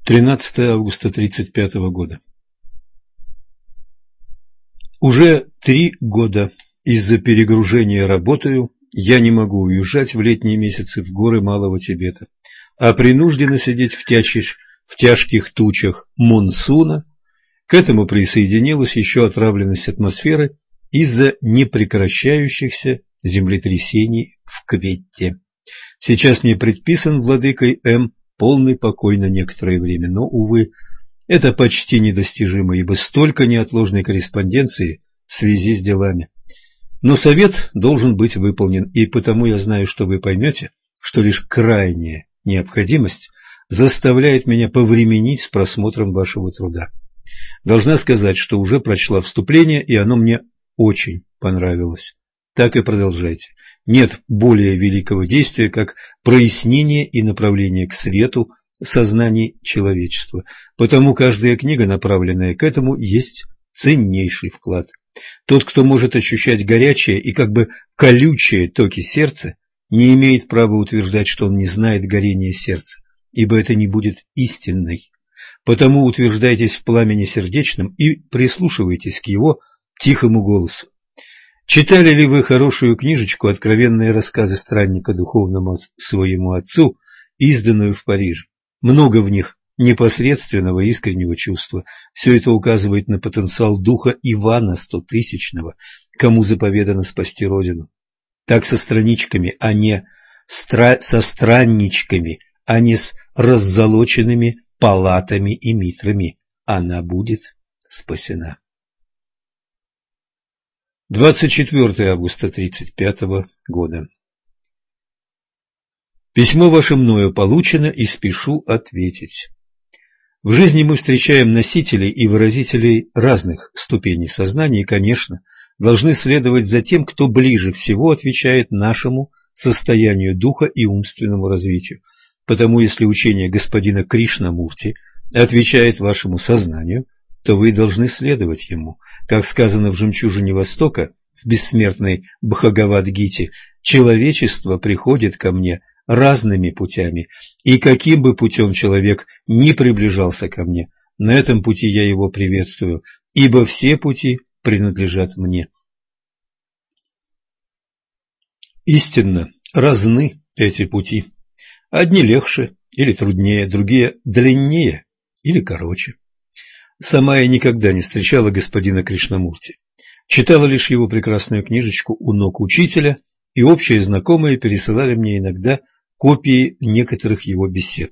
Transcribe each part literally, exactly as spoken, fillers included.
тринадцатое августа тридцать пятого года. Уже три года из-за перегружения работаю, я не могу уезжать в летние месяцы в горы Малого Тибета, а принуждена сидеть в, тяжких, в тяжких тучах монсуна. К этому присоединилась еще отравленность атмосферы из-за непрекращающихся землетрясений в Кветте. Сейчас мне предписан владыкой М полный покой на некоторое время, но, увы, это почти недостижимо, ибо столько неотложной корреспонденции в связи с делами. Но совет должен быть выполнен, и потому я знаю, что вы поймете, что лишь крайняя необходимость заставляет меня повременить с просмотром вашего труда. Должна сказать, что уже прочла вступление, и оно мне очень понравилось. Так и продолжайте. Нет более великого действия, как прояснение и направление к свету сознаний человечества. Потому каждая книга, направленная к этому, есть ценнейший вклад. Тот, кто может ощущать горячее и как бы колючие токи сердца, не имеет права утверждать, что он не знает горения сердца, ибо это не будет истинной. Потому утверждайтесь в пламени сердечном и прислушивайтесь к его тихому голосу. Читали ли вы хорошую книжечку «Откровенные рассказы странника духовному своему отцу», изданную в Париже? Много в них непосредственного искреннего чувства. Все это указывает на потенциал духа Ивана Стотысячного, кому заповедано спасти Родину. Так со страничками, а не стра... со странничками, а не с раззолоченными палатами и митрами. Она будет спасена. двадцать четвёртое августа тридцать пятого года. Письмо ваше мною получено, и спешу ответить. В жизни мы встречаем носителей и выразителей разных ступеней сознания и, конечно, должны следовать за тем, кто ближе всего отвечает нашему состоянию духа и умственному развитию. Потому если учение господина Кришнамурти отвечает вашему сознанию, то вы должны следовать ему. Как сказано в «Жемчужине Востока», в бессмертной Бхагавад-гите, «Человечество приходит ко мне разными путями, и каким бы путем человек ни приближался ко мне, на этом пути я его приветствую, ибо все пути принадлежат мне». Истинно разны эти пути. Одни легче или труднее, другие длиннее или короче. Сама я никогда не встречала господина Кришнамурти. Читала лишь его прекрасную книжечку «У ног учителя», и общие знакомые пересылали мне иногда копии некоторых его бесед.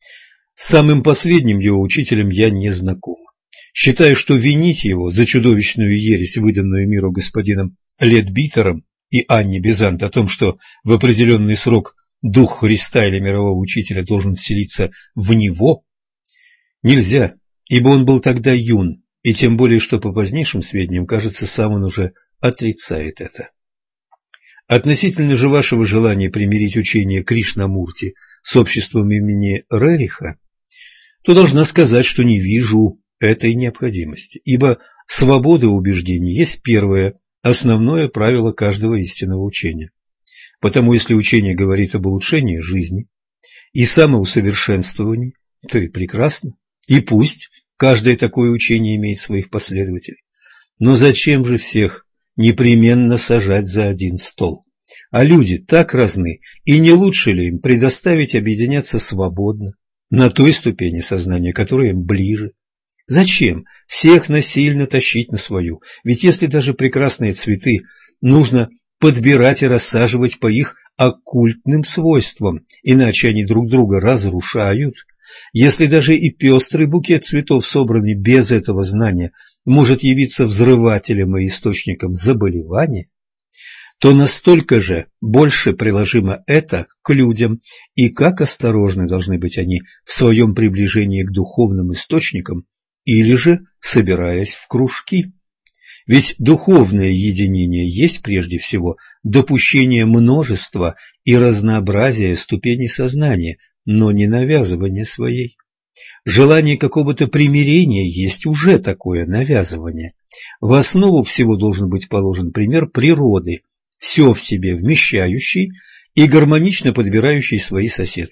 С самым последним его учителем я не знакома. Считаю, что винить его за чудовищную ересь, выданную миру господином Ледбитером и Анне Безант, о том, что в определенный срок дух Христа или мирового учителя должен вселиться в него, нельзя, ибо он был тогда юн, и тем более, что по позднейшим сведениям, кажется, сам он уже отрицает это. Относительно же вашего желания примирить учение Кришнамурти с обществом имени Рериха, то должна сказать, что не вижу этой необходимости, ибо свобода убеждений есть первое, основное правило каждого истинного учения. Потому если учение говорит об улучшении жизни и самоусовершенствовании, то и прекрасно, и пусть каждое такое учение имеет своих последователей. Но зачем же всех непременно сажать за один стол? А люди так разны, и не лучше ли им предоставить объединяться свободно, на той ступени сознания, которая им ближе? Зачем всех насильно тащить на свою? Ведь если даже прекрасные цветы нужно подбирать и рассаживать по их оккультным свойствам, иначе они друг друга разрушают. Если даже и пестрый букет цветов, собранный без этого знания, может явиться взрывателем и источником заболевания, то настолько же больше приложимо это к людям, и как осторожны должны быть они в своем приближении к духовным источникам или же собираясь в кружки. Ведь духовное единение есть прежде всего допущение множества и разнообразия ступеней сознания, но не навязывание своей. Желание какого-то примирения есть уже такое навязывание. В основу всего должен быть положен пример природы, все в себе вмещающий и гармонично подбирающий свои соседства.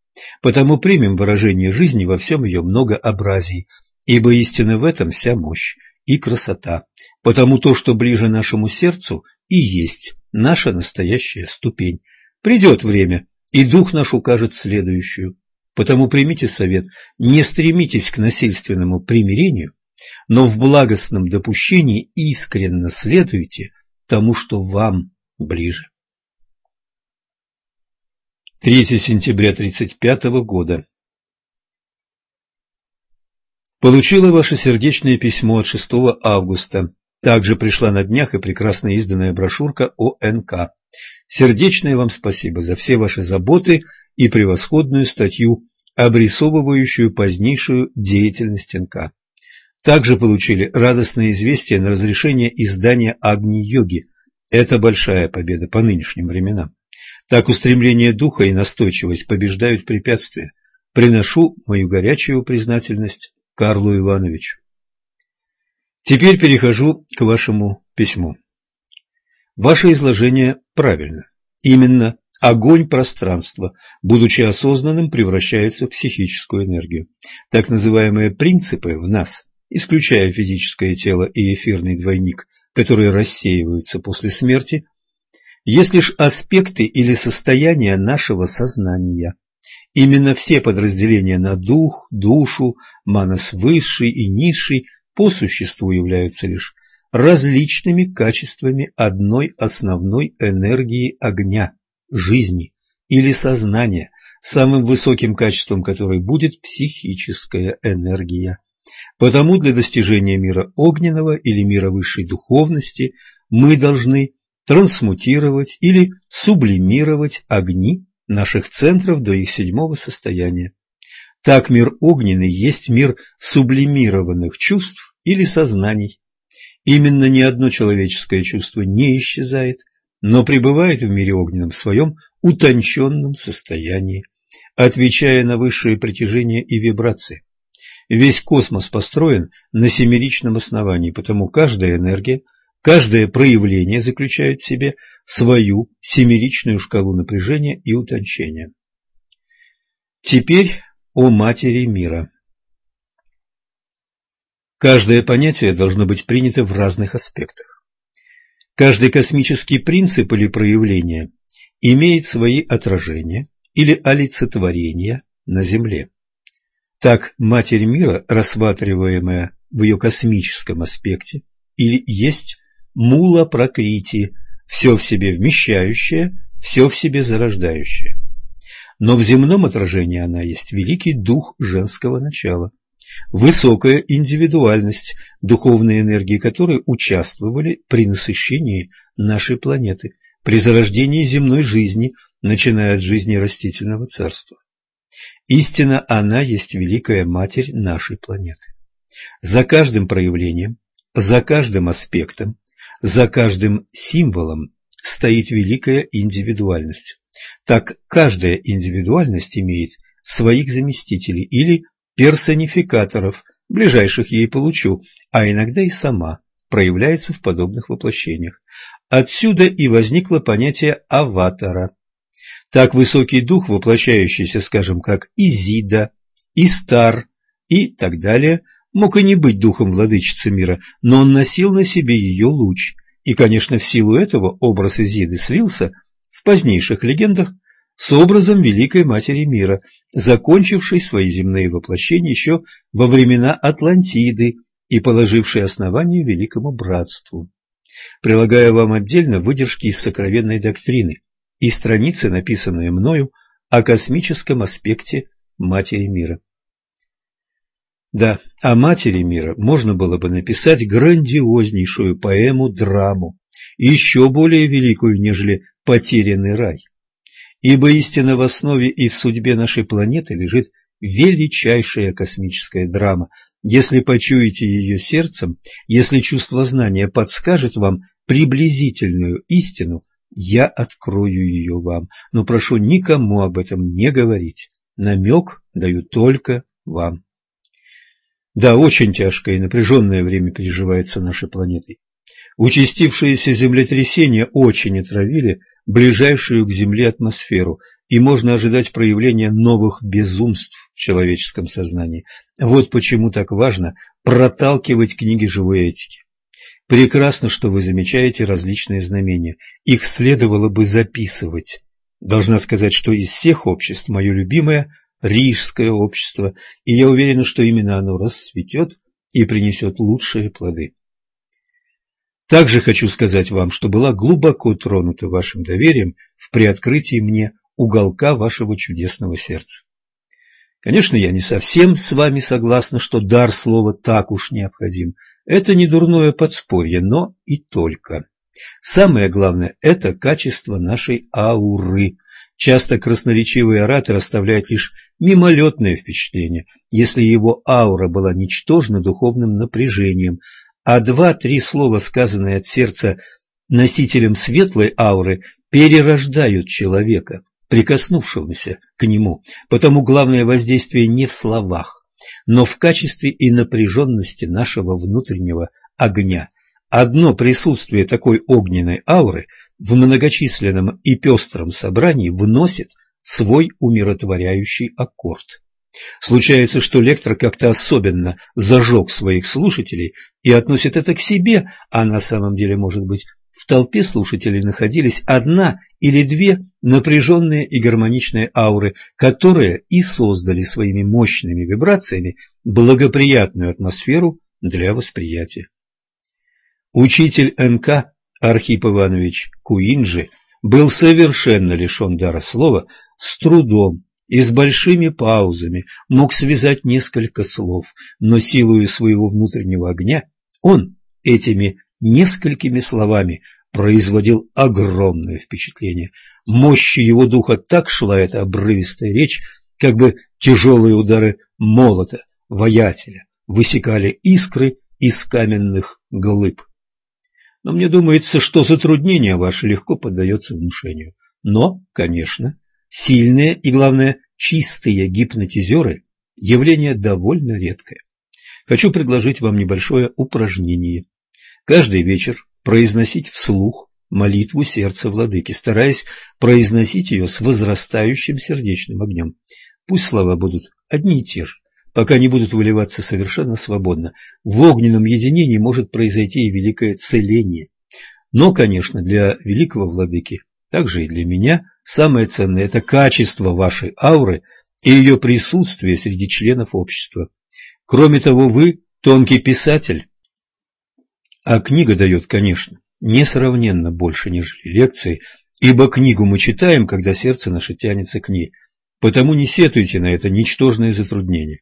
Потому примем выражение жизни во всем ее многообразии, ибо истина в этом вся мощь и красота. Потому то, что ближе нашему сердцу, и есть наша настоящая ступень. Придет время, и дух наш укажет следующую. Потому примите совет, не стремитесь к насильственному примирению, но в благостном допущении искренно следуйте тому, что вам ближе. третьего сентября тридцать пятого года. Получила ваше сердечное письмо от шестого августа. Также пришла на днях и прекрасно изданная брошюрка о эн ка. Сердечное вам спасибо за все ваши заботы и превосходную статью, обрисовывающую позднейшую деятельность эн ка. Также получили радостное известие на разрешение издания Агни-йоги. Это большая победа по нынешним временам. Так устремление духа и настойчивость побеждают препятствия. Приношу мою горячую признательность Карлу Ивановичу. Теперь перехожу к вашему письму. Ваше изложение правильно. Именно огонь пространства, будучи осознанным, превращается в психическую энергию. Так называемые принципы в нас, исключая физическое тело и эфирный двойник, которые рассеиваются после смерти, есть лишь аспекты или состояния нашего сознания. Именно все подразделения на дух, душу, манас высший и низший по существу являются лишь различными качествами одной основной энергии огня, жизни или сознания, самым высоким качеством которой будет психическая энергия. Потому для достижения мира огненного или мира высшей духовности мы должны трансмутировать или сублимировать огни наших центров до их седьмого состояния. Так мир огненный есть мир сублимированных чувств или сознаний. Именно ни одно человеческое чувство не исчезает, но пребывает в мире огненном в своем утонченном состоянии, отвечая на высшие притяжения и вибрации. Весь космос построен на семеричном основании, потому каждая энергия, каждое проявление заключает в себе свою семеричную шкалу напряжения и утончения. Теперь о матери мира. Каждое понятие должно быть принято в разных аспектах. Каждый космический принцип или проявление имеет свои отражения или олицетворения на Земле. Так, Матерь мира, рассматриваемая в ее космическом аспекте, или есть мула пракрити, все в себе вмещающее, все в себе зарождающее. Но в земном отражении она есть великий дух женского начала, высокая индивидуальность, духовные энергии которой участвовали при насыщении нашей планеты, при зарождении земной жизни, начиная от жизни растительного царства. Истинно она есть великая Матерь нашей планеты. За каждым проявлением, за каждым аспектом, за каждым символом стоит великая индивидуальность. Так каждая индивидуальность имеет своих заместителей или персонификаторов, ближайших ей по лучу, а иногда и сама проявляется в подобных воплощениях. Отсюда и возникло понятие аватара. Так высокий дух, воплощающийся, скажем, как Изида, Истар и так далее, мог и не быть духом владычицы мира, но он носил на себе ее луч, и, конечно, в силу этого образ Изиды слился в позднейших легендах с образом Великой Матери мира, закончившей свои земные воплощения еще во времена Атлантиды и положившей основание Великому Братству. Прилагаю вам отдельно выдержки из сокровенной доктрины и страницы, написанные мною о космическом аспекте Матери мира. Да, о Матери мира можно было бы написать грандиознейшую поэму-драму, еще более великую, нежели «Потерянный рай». Ибо истинно в основе и в судьбе нашей планеты лежит величайшая космическая драма. Если почуете ее сердцем, если чувство знания подскажет вам приблизительную истину, я открою ее вам, но прошу никому об этом не говорить. Намек даю только вам. Да, очень тяжкое и напряженное время переживается нашей планетой. Участившиеся землетрясения очень отравили ближайшую к Земле атмосферу, и можно ожидать проявления новых безумств в человеческом сознании. Вот почему так важно проталкивать книги живой этики. Прекрасно, что вы замечаете различные знамения. Их следовало бы записывать. Должна сказать, что из всех обществ мое любимое – Рижское общество, и я уверена, что именно оно расцветет и принесет лучшие плоды. Также хочу сказать вам, что была глубоко тронута вашим доверием в приоткрытии мне уголка вашего чудесного сердца. Конечно, я не совсем с вами согласна, что дар слова так уж необходим. Это не дурное подспорье, но и только. Самое главное – это качество нашей ауры. Часто красноречивый оратор оставляет лишь мимолетное впечатление, если его аура была ничтожна духовным напряжением, а два-три слова, сказанные от сердца носителем светлой ауры, перерождают человека, прикоснувшегося к нему. Потому главное воздействие не в словах, но в качестве и напряженности нашего внутреннего огня. Одно присутствие такой огненной ауры в многочисленном и пестром собрании вносит свой умиротворяющий аккорд. Случается, что лектор как-то особенно зажег своих слушателей и относит это к себе, а на самом деле, может быть, в толпе слушателей находились одна или две напряженные и гармоничные ауры, которые и создали своими мощными вибрациями благоприятную атмосферу для восприятия. Учитель эн ка Архип Иванович Куинджи был совершенно лишен дара слова, с трудом и с большими паузами мог связать несколько слов, но силою своего внутреннего огня он этими несколькими словами производил огромное впечатление. Мощью его духа так шла эта обрывистая речь, как бы тяжелые удары молота, воятеля, высекали искры из каменных глыб. Но мне думается, что затруднение ваше легко поддается внушению. Но, конечно, сильные и, главное, чистые гипнотизеры – явление довольно редкое. Хочу предложить вам небольшое упражнение. Каждый вечер произносить вслух молитву сердца владыки, стараясь произносить ее с возрастающим сердечным огнем. Пусть слова будут одни и те же, пока не будут выливаться совершенно свободно. В огненном единении может произойти и великое целение. Но, конечно, для великого владыки, также и для меня, самое ценное – это качество вашей ауры и ее присутствие среди членов общества. Кроме того, вы тонкий писатель, а книга дает, конечно, несравненно больше, нежели лекции, ибо книгу мы читаем, когда сердце наше тянется к ней. Потому не сетуйте на это ничтожное затруднение.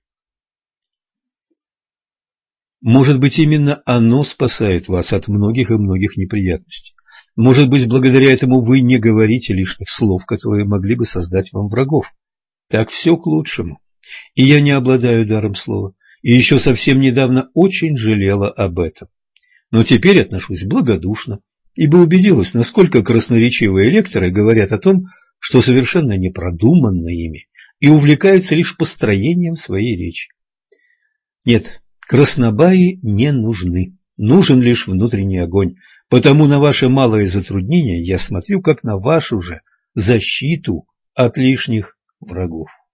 Может быть, именно оно спасает вас от многих и многих неприятностей. Может быть, благодаря этому вы не говорите лишних слов, которые могли бы создать вам врагов. Так все к лучшему. И я не обладаю даром слова, и еще совсем недавно очень жалела об этом. Но теперь отношусь благодушно, ибо убедилась, насколько красноречивые лекторы говорят о том, что совершенно не продуманно ими, и увлекаются лишь построением своей речи. Нет, краснобаи не нужны, нужен лишь внутренний огонь, потому на ваши малые затруднения я смотрю как на вашу же защиту от лишних врагов.